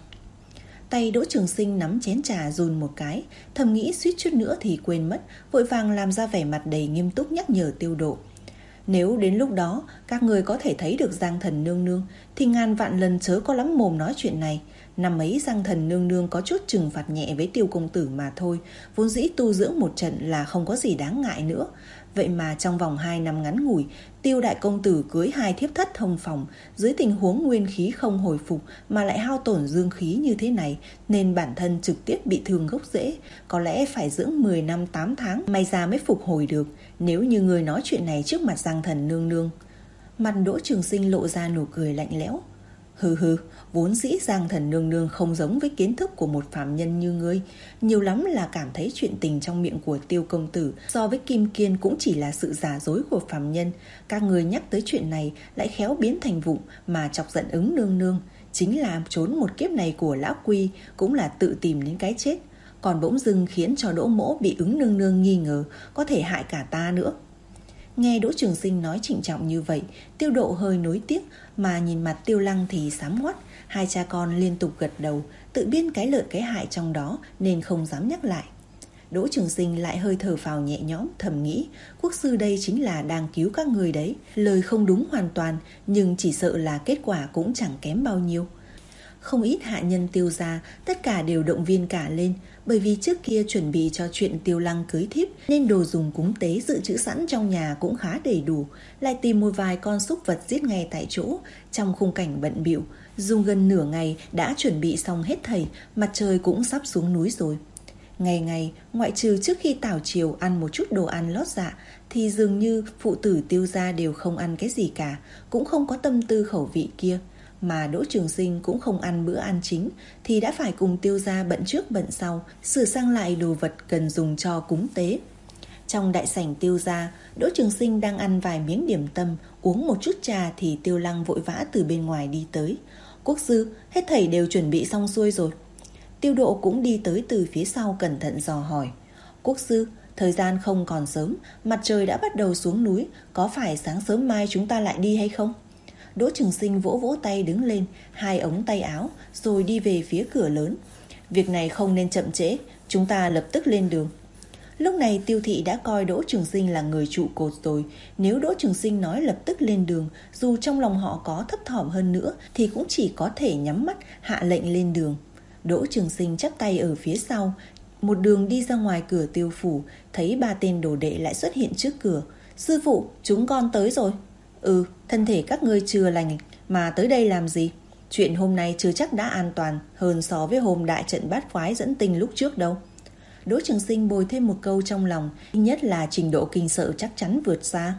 Tay Đỗ Trường Sinh nắm chén trà run một cái, thầm nghĩ suýt chút nữa thì quên mất, vội vàng làm ra vẻ mặt đầy nghiêm túc nhắc nhở Tiêu Độ. Nếu đến lúc đó các người có thể thấy được Giang Thần nương nương thì ngàn vạn lần chớ có lắm mồm nói chuyện này. Năm ấy Giang Thần nương nương có chút trừng phạt nhẹ với Tiêu công tử mà thôi, vốn dĩ tu dưỡng một trận là không có gì đáng ngại nữa. Vậy mà trong vòng hai năm ngắn ngủi, Tiêu đại công tử cưới hai thiếp thất thông phòng, dưới tình huống nguyên khí không hồi phục mà lại hao tổn dương khí như thế này, nên bản thân trực tiếp bị thương gốc rễ, có lẽ phải dưỡng mười năm tám tháng may ra mới phục hồi được. Nếu như người nói chuyện này trước mặt Giang Thần nương nương. Mặt Đỗ Trường Sinh lộ ra nụ cười lạnh lẽo. Hừ hừ, vốn dĩ Giang Thần nương nương không giống với kiến thức của một phàm nhân như ngươi, nhiều lắm là cảm thấy chuyện tình trong miệng của Tiêu công tử so với Kim Kiên cũng chỉ là sự giả dối của phàm nhân. Các người nhắc tới chuyện này lại khéo biến thành vụng mà chọc giận ứng nương nương, chính là trốn một kiếp này của Lão Quy, cũng là tự tìm đến cái chết. Còn bỗng dưng khiến cho Đỗ mỗ bị ứng nương nương nghi ngờ, có thể hại cả ta nữa. Nghe Đỗ Trường Sinh nói trịnh trọng như vậy, Tiêu Độ hơi nối tiếc, mà nhìn mặt Tiêu Lăng thì sám ngoắt. Hai cha con liên tục gật đầu, tự biết cái lợi cái hại trong đó nên không dám nhắc lại. Đỗ Trường Sinh lại hơi thở phào nhẹ nhõm, thầm nghĩ quốc sư đây chính là đang cứu các người đấy. Lời không đúng hoàn toàn, nhưng chỉ sợ là kết quả cũng chẳng kém bao nhiêu. Không ít hạ nhân Tiêu gia tất cả đều động viên cả lên, bởi vì trước kia chuẩn bị cho chuyện Tiêu Lăng cưới thiếp nên đồ dùng cúng tế dự trữ sẵn trong nhà cũng khá đầy đủ, lại tìm một vài con súc vật giết ngay tại chỗ. Trong khung cảnh bận bịu, dùng gần nửa ngày đã chuẩn bị xong hết thảy, mặt trời cũng sắp xuống núi rồi. Ngày ngày, ngoại trừ trước khi tảo chiều ăn một chút đồ ăn lót dạ, thì dường như phụ tử Tiêu gia đều không ăn cái gì cả, cũng không có tâm tư khẩu vị kia. Mà Đỗ Trường Sinh cũng không ăn bữa ăn chính, thì đã phải cùng Tiêu gia bận trước bận sau, sửa sang lại đồ vật cần dùng cho cúng tế. Trong đại sảnh Tiêu gia, Đỗ Trường Sinh đang ăn vài miếng điểm tâm, uống một chút trà thì Tiêu Lăng vội vã từ bên ngoài đi tới. Quốc sư, hết thảy đều chuẩn bị xong xuôi rồi. Tiêu Độ cũng đi tới từ phía sau cẩn thận dò hỏi. Quốc sư, thời gian không còn sớm, mặt trời đã bắt đầu xuống núi, có phải sáng sớm mai chúng ta lại đi hay không? Đỗ Trường Sinh vỗ vỗ tay đứng lên, hai ống tay áo, rồi đi về phía cửa lớn. Việc này không nên chậm trễ, chúng ta lập tức lên đường. Lúc này Tiêu thị đã coi Đỗ Trường Sinh là người trụ cột rồi. Nếu Đỗ Trường Sinh nói lập tức lên đường, dù trong lòng họ có thấp thỏm hơn nữa thì cũng chỉ có thể nhắm mắt hạ lệnh lên đường. Đỗ Trường Sinh chắp tay ở phía sau, một đường đi ra ngoài cửa Tiêu phủ, thấy ba tên đồ đệ lại xuất hiện trước cửa. Sư phụ, chúng con tới rồi. Ừ, thân thể các ngươi chưa lành mà tới đây làm gì? Chuyện hôm nay chưa chắc đã an toàn hơn so với hôm đại trận bát quái dẫn tinh lúc trước đâu. Đỗ Trường Sinh bồi thêm một câu trong lòng, nhất là trình độ kinh sợ chắc chắn vượt xa.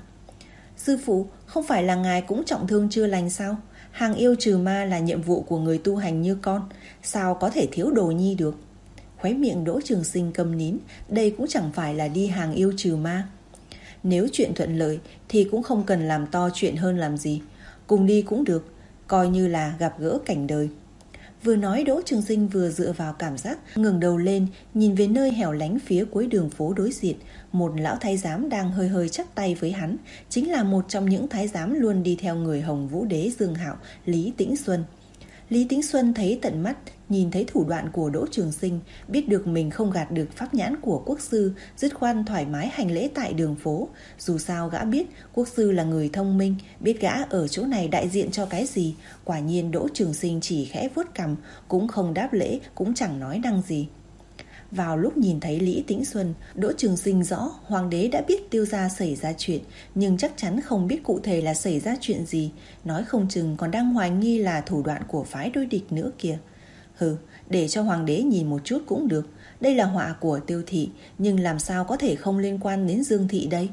Sư phụ, không phải là ngài cũng trọng thương chưa lành sao? Hàng yêu trừ ma là nhiệm vụ của người tu hành như con, sao có thể thiếu đồ nhi được? Khóe miệng Đỗ Trường Sinh câm nín, đây cũng chẳng phải là đi hàng yêu trừ ma. Nếu chuyện thuận lợi thì cũng không cần làm to chuyện hơn làm gì. Cùng đi cũng được, coi như là gặp gỡ cảnh đời. Vừa nói Đỗ Trường Sinh vừa dựa vào cảm giác, ngẩng đầu lên nhìn về nơi hẻo lánh phía cuối đường phố đối diện. Một lão thái giám đang hơi hơi chắp tay với hắn, chính là một trong những thái giám luôn đi theo người Hồng Vũ Đế Dương Hạo, Lý Tĩnh Xuân. Lý Tĩnh Xuân thấy tận mắt, nhìn thấy thủ đoạn của Đỗ Trường Sinh, biết được mình không gạt được pháp nhãn của quốc sư, dứt khoát thoải mái hành lễ tại đường phố. Dù sao gã biết quốc sư là người thông minh, biết gã ở chỗ này đại diện cho cái gì. Quả nhiên Đỗ Trường Sinh chỉ khẽ vuốt cằm, cũng không đáp lễ, cũng chẳng nói năng gì. Vào lúc nhìn thấy Lý Tĩnh Xuân, Đỗ Trường Sinh rõ hoàng đế đã biết Tiêu gia xảy ra chuyện, nhưng chắc chắn không biết cụ thể là xảy ra chuyện gì, nói không chừng còn đang hoài nghi là thủ đoạn của phái đối địch nữa kìa. Hừ, để cho hoàng đế nhìn một chút cũng được, đây là họa của Tiêu thị, nhưng làm sao có thể không liên quan đến Dương thị đây?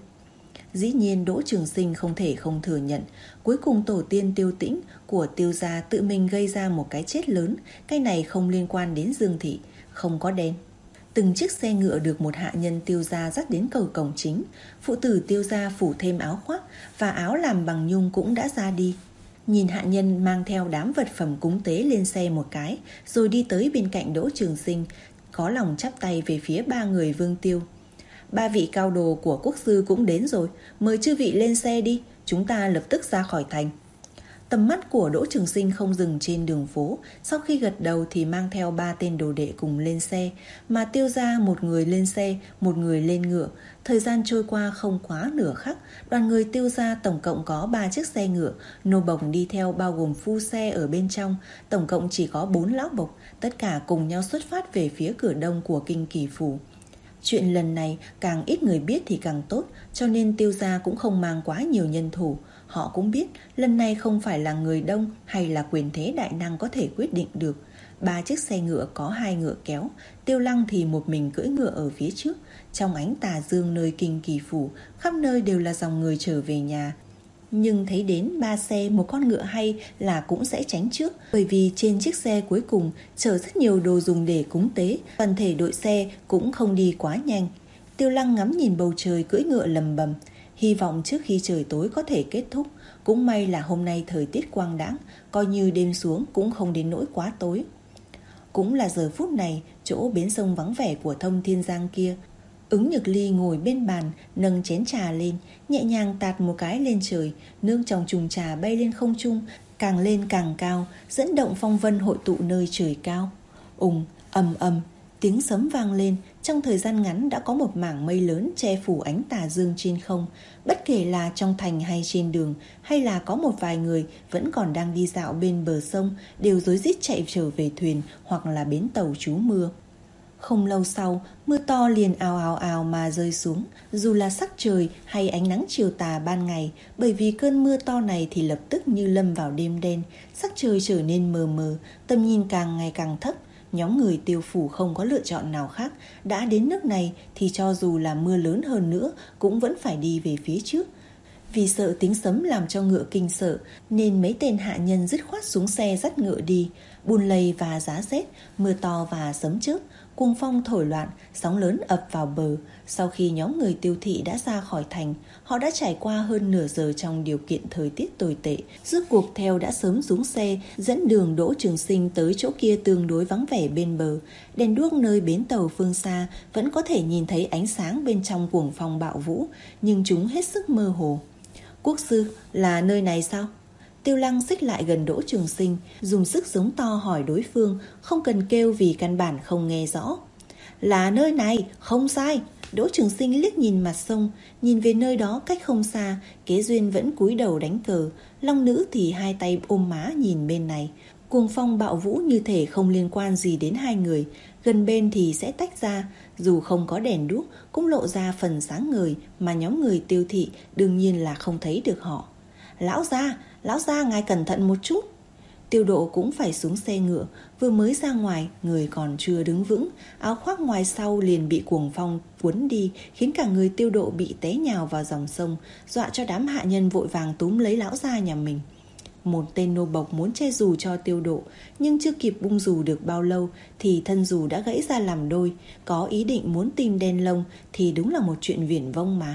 Dĩ nhiên Đỗ Trường Sinh không thể không thừa nhận, cuối cùng tổ tiên Tiêu Tĩnh của Tiêu gia tự mình gây ra một cái chết lớn, cái này không liên quan đến Dương thị, không có đen. Từng chiếc xe ngựa được một hạ nhân Tiêu gia dắt đến cầu cổng chính, phụ tử Tiêu gia phủ thêm áo khoác và áo làm bằng nhung cũng đã ra đi. Nhìn hạ nhân mang theo đám vật phẩm cúng tế lên xe một cái, rồi đi tới bên cạnh Đỗ Trường Sinh, có lòng chắp tay về phía ba người Vương Tiêu. Ba vị cao đồ của quốc sư cũng đến rồi, mời chư vị lên xe đi, chúng ta lập tức ra khỏi thành. Tầm mắt của Đỗ Trường Sinh không dừng trên đường phố, sau khi gật đầu thì mang theo ba tên đồ đệ cùng lên xe, mà Tiêu gia một người lên xe, một người lên ngựa. Thời gian trôi qua không quá nửa khắc, đoàn người Tiêu gia tổng cộng có ba chiếc xe ngựa, nô bộc đi theo bao gồm phu xe ở bên trong, tổng cộng chỉ có bốn lão bộc, tất cả cùng nhau xuất phát về phía cửa đông của Kinh Kỳ phủ. Chuyện lần này càng ít người biết thì càng tốt, cho nên Tiêu gia cũng không mang quá nhiều nhân thủ. Họ cũng biết lần này không phải là người đông hay là quyền thế đại năng có thể quyết định được. Ba chiếc xe ngựa có hai ngựa kéo, Tiêu Lăng thì một mình cưỡi ngựa ở phía trước. Trong ánh tà dương nơi Kinh Kỳ phủ, khắp nơi đều là dòng người trở về nhà. Nhưng thấy đến ba xe một con ngựa hay là cũng sẽ tránh trước, bởi vì trên chiếc xe cuối cùng chở rất nhiều đồ dùng để cúng tế, toàn thể đội xe cũng không đi quá nhanh. Tiêu Lăng ngắm nhìn bầu trời cưỡi ngựa lầm bầm, hy vọng trước khi trời tối có thể kết thúc. Cũng may là hôm nay thời tiết quang đãng, coi như đêm xuống cũng không đến nỗi quá tối. Cũng là giờ phút này, chỗ bến sông vắng vẻ của Thông Thiên Giang kia, Ứng Nhược Ly ngồi bên bàn, nâng chén trà lên, nhẹ nhàng tạt một cái lên trời, nước trong chung trà bay lên không trung, càng lên càng cao, dẫn động phong vân hội tụ nơi trời cao. Ùng, ầm ầm, tiếng sấm vang lên, trong thời gian ngắn đã có một mảng mây lớn che phủ ánh tà dương trên không. Bất kể là trong thành hay trên đường, hay là có một vài người vẫn còn đang đi dạo bên bờ sông, đều rối rít chạy trở về thuyền hoặc là bến tàu trú mưa. Không lâu sau, mưa to liền ào ào ào mà rơi xuống, dù là sắc trời hay ánh nắng chiều tà ban ngày, bởi vì cơn mưa to này thì lập tức như lâm vào đêm đen, sắc trời trở nên mờ mờ, tầm nhìn càng ngày càng thấp. Nhóm người Tiêu phủ không có lựa chọn nào khác, đã đến nước này thì cho dù là mưa lớn hơn nữa cũng vẫn phải đi về phía trước. Vì sợ tiếng sấm làm cho ngựa kinh sợ, nên mấy tên hạ nhân dứt khoát xuống xe dắt ngựa đi. Bùn lầy và giá rét, mưa to và sấm chớp, cuồng phong thổi loạn, sóng lớn ập vào bờ. Sau khi nhóm người Tiêu thị đã ra khỏi thành, họ đã trải qua hơn nửa giờ trong điều kiện thời tiết tồi tệ. Rốt cuộc theo đã sớm xuống xe, dẫn đường Đỗ Trường Sinh tới chỗ kia tương đối vắng vẻ bên bờ. Đèn đuốc nơi bến tàu phương xa vẫn có thể nhìn thấy ánh sáng bên trong cuồng phong bạo vũ, nhưng chúng hết sức mơ hồ. Quốc sư, là nơi này sao? Tiêu Lăng xích lại gần Đỗ Trường Sinh, dùng sức giống to hỏi đối phương, không cần kêu vì căn bản không nghe rõ. Là nơi này, không sai. Đỗ Trường Sinh liếc nhìn mặt sông, nhìn về nơi đó cách không xa, Kế Duyên vẫn cúi đầu đánh cờ, Long Nữ thì hai tay ôm má nhìn bên này. Cuồng phong bạo vũ như thể không liên quan gì đến hai người, gần bên thì sẽ tách ra, dù không có đèn đuốc cũng lộ ra phần sáng ngời mà nhóm người Tiêu thị đương nhiên là không thấy được họ. Lão gia, lão gia ngài cẩn thận một chút. Tiêu Độ cũng phải xuống xe ngựa, vừa mới ra ngoài, người còn chưa đứng vững, áo khoác ngoài sau liền bị cuồng phong cuốn đi, khiến cả người Tiêu Độ bị té nhào vào dòng sông, dọa cho đám hạ nhân vội vàng túm lấy lão gia nhà mình. Một tên nô bộc muốn che dù cho Tiêu Độ, nhưng chưa kịp bung dù được bao lâu thì thân dù đã gãy ra làm đôi, có ý định muốn tìm đèn lồng thì đúng là một chuyện viển vông mà.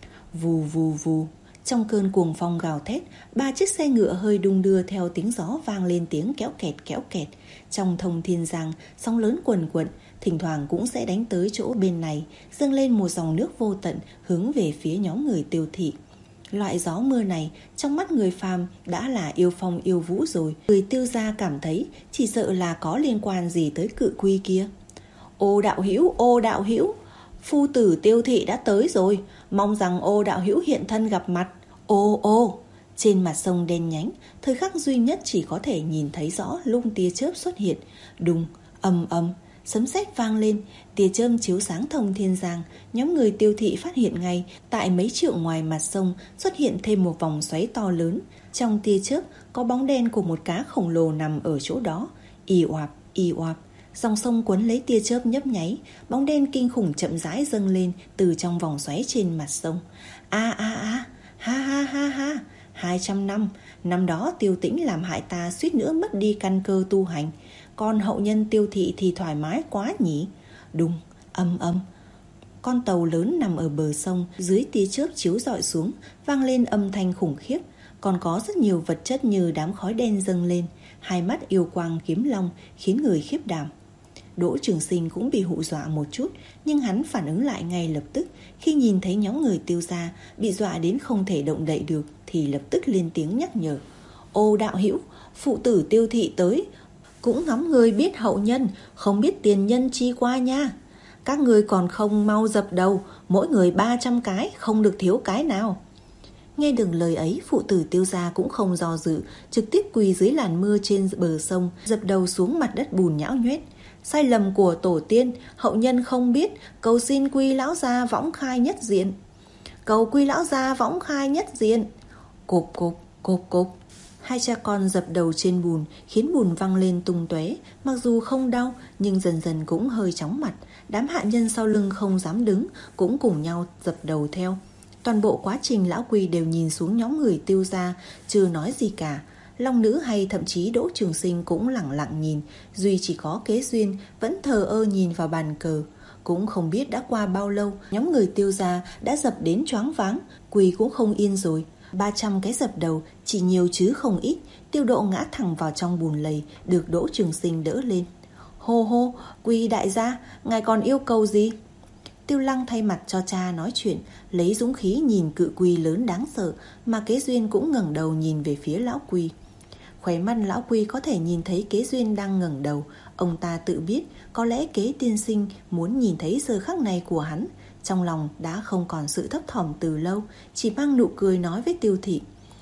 Vù vù vù, trong cơn cuồng phong gào thét, ba chiếc xe ngựa hơi đung đưa theo tiếng gió vang lên tiếng kéo kẹt kéo kẹt. Trong Thông Thiên Giang, sóng lớn quần quận, thỉnh thoảng cũng sẽ đánh tới chỗ bên này, dâng lên một dòng nước vô tận hướng về phía nhóm người Tiêu thị. Loại gió mưa này trong mắt người phàm đã là yêu phong yêu vũ rồi. Người Tiêu gia cảm thấy chỉ sợ là có liên quan gì tới cự quy kia. Ô đạo hữu, ô đạo hữu, phu tử Tiêu thị đã tới rồi, mong rằng ô đạo hữu hiện thân gặp mặt. Ô ô, trên mặt sông đen nhánh, thời khắc duy nhất chỉ có thể nhìn thấy rõ lung tia chớp xuất hiện. Đùng, ầm ầm, sấm sét vang lên, tia chớp chiếu sáng thông thiên giang. Nhóm người Tiêu thị phát hiện ngay, tại mấy trượng ngoài mặt sông xuất hiện thêm một vòng xoáy to lớn. Trong tia chớp có bóng đen của một cá khổng lồ nằm ở chỗ đó. Y oạp, y oạp, dòng sông cuốn lấy tia chớp nhấp nháy, bóng đen kinh khủng chậm rãi dâng lên từ trong vòng xoáy trên mặt sông. A a a, ha ha ha ha, hai trăm năm, năm đó Tiêu Tĩnh làm hại ta suýt nữa mất đi căn cơ tu hành, còn hậu nhân Tiêu thị thì thoải mái quá nhỉ. Đùng, âm âm, con tàu lớn nằm ở bờ sông, dưới tia chớp chiếu rọi xuống, vang lên âm thanh khủng khiếp. Còn có rất nhiều vật chất như đám khói đen dâng lên, hai mắt yêu quang kiếm long khiến người khiếp đảm. Đỗ Trường Sinh cũng bị hù dọa một chút, nhưng hắn phản ứng lại ngay lập tức. Khi nhìn thấy nhóm người Tiêu gia bị dọa đến không thể động đậy được thì lập tức lên tiếng nhắc nhở. Ô đạo hữu, phụ tử Tiêu thị tới, cũng ngắm người biết hậu nhân, không biết tiền nhân chi qua nha. Các người còn không mau dập đầu, mỗi người ba trăm cái, không được thiếu cái nào. Nghe được lời ấy, phụ tử Tiêu gia cũng không do dự, trực tiếp quỳ dưới làn mưa trên bờ sông, dập đầu xuống mặt đất bùn nhão nhoét. Sai lầm của tổ tiên, hậu nhân không biết, cầu xin Quy lão gia võng khai nhất diện. Cầu Quy lão gia võng khai nhất diện. Cộp cộp, cộp cộp. Hai cha con dập đầu trên bùn, khiến bùn văng lên tung tóe. Mặc dù không đau, nhưng dần dần cũng hơi chóng mặt. Đám hạ nhân sau lưng không dám đứng, cũng cùng nhau dập đầu theo. Toàn bộ quá trình lão Quy đều nhìn xuống nhóm người Tiêu gia, chưa nói gì cả. Long nữ hay thậm chí Đỗ Trường Sinh cũng lẳng lặng nhìn, duy chỉ có Kế Duyên vẫn thờ ơ nhìn vào bàn cờ. Cũng không biết đã qua bao lâu, nhóm người Tiêu gia đã dập đến choáng váng, quỳ cũng không yên rồi. Ba trăm cái dập đầu, chỉ nhiều chứ không ít. Tiêu Độ ngã thẳng vào trong bùn lầy, được Đỗ Trường Sinh đỡ lên. Hô hô, Quy đại gia, ngài còn yêu cầu gì? Tiêu Lăng thay mặt cho cha nói chuyện, lấy dũng khí nhìn cự quy lớn đáng sợ, mà Kế Duyên cũng ngẩng đầu nhìn về phía lão Quy. Khóe mắt lão Quy có thể nhìn thấy Kế Duyên đang ngẩng đầu. Ông ta tự biết có lẽ Kế tiên sinh muốn nhìn thấy giờ khắc này của hắn. Trong lòng đã không còn sự thấp thỏm từ lâu, chỉ mang nụ cười nói với Tiêu thị.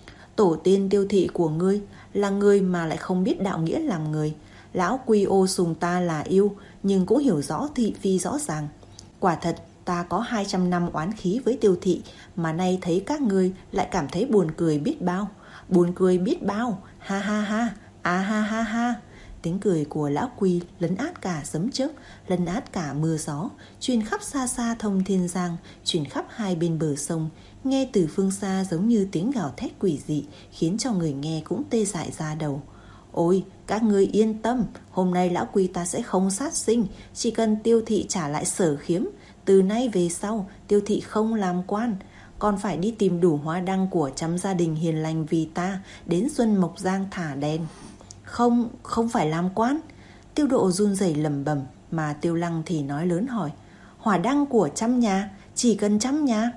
Tổ tiên Tiêu thị của ngươi là người mà lại không biết đạo nghĩa làm người. Lão Quy ô sùng ta là yêu, nhưng cũng hiểu rõ thị phi rõ ràng. Quả thật ta có hai trăm năm oán khí với Tiêu thị, mà nay thấy các ngươi lại cảm thấy buồn cười biết bao. Buồn cười biết bao, ha ha ha, a ha ha ha. Tiếng cười của lão Quy lấn át cả sấm chớp, lấn át cả mưa gió, truyền khắp xa xa thông thiên giang, truyền khắp hai bên bờ sông, nghe từ phương xa giống như tiếng gào thét quỷ dị, khiến cho người nghe cũng tê dại da đầu. Ôi, các ngươi yên tâm, hôm nay lão Quy ta sẽ không sát sinh, chỉ cần Tiêu thị trả lại Sở Khiếm, từ nay về sau Tiêu thị không làm quan, còn phải đi tìm đủ hoa đăng của trăm gia đình hiền lành vì ta đến Xuân Mộc Giang thả đèn. Không, không phải làm quan. Tiêu Độ run rẩy lẩm bẩm, mà Tiêu Lăng thì nói lớn hỏi. Hỏa đăng của trăm nhà, chỉ cần trăm nhà.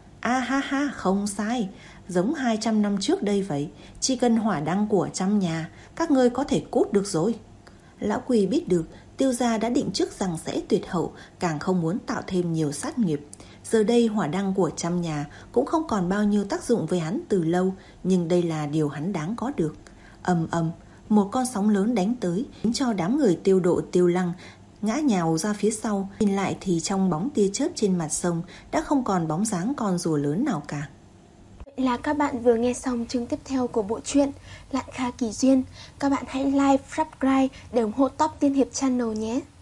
A ha ha, không sai, giống hai trăm năm trước đây vậy, chỉ cần hỏa đăng của trăm nhà, các ngươi có thể cút được rồi. Lão Quỳ biết được Tiêu gia đã định trước rằng sẽ tuyệt hậu, càng không muốn tạo thêm nhiều sát nghiệp. Giờ đây hỏa đăng của trăm nhà cũng không còn bao nhiêu tác dụng với hắn từ lâu, nhưng đây là điều hắn đáng có được. Ầm ầm, một con sóng lớn đánh tới, khiến cho đám người Tiêu Độ, Tiêu Lăng ngã nhào ra phía sau. Nhìn lại thì trong bóng tia chớp trên mặt sông đã không còn bóng dáng con rùa lớn nào cả. Vậy là các bạn vừa nghe xong chương tiếp theo của bộ truyện Lạn Kha Kỳ Duyên. Các bạn hãy like, subscribe để ủng hộ Top Tiên Hiệp Channel nhé.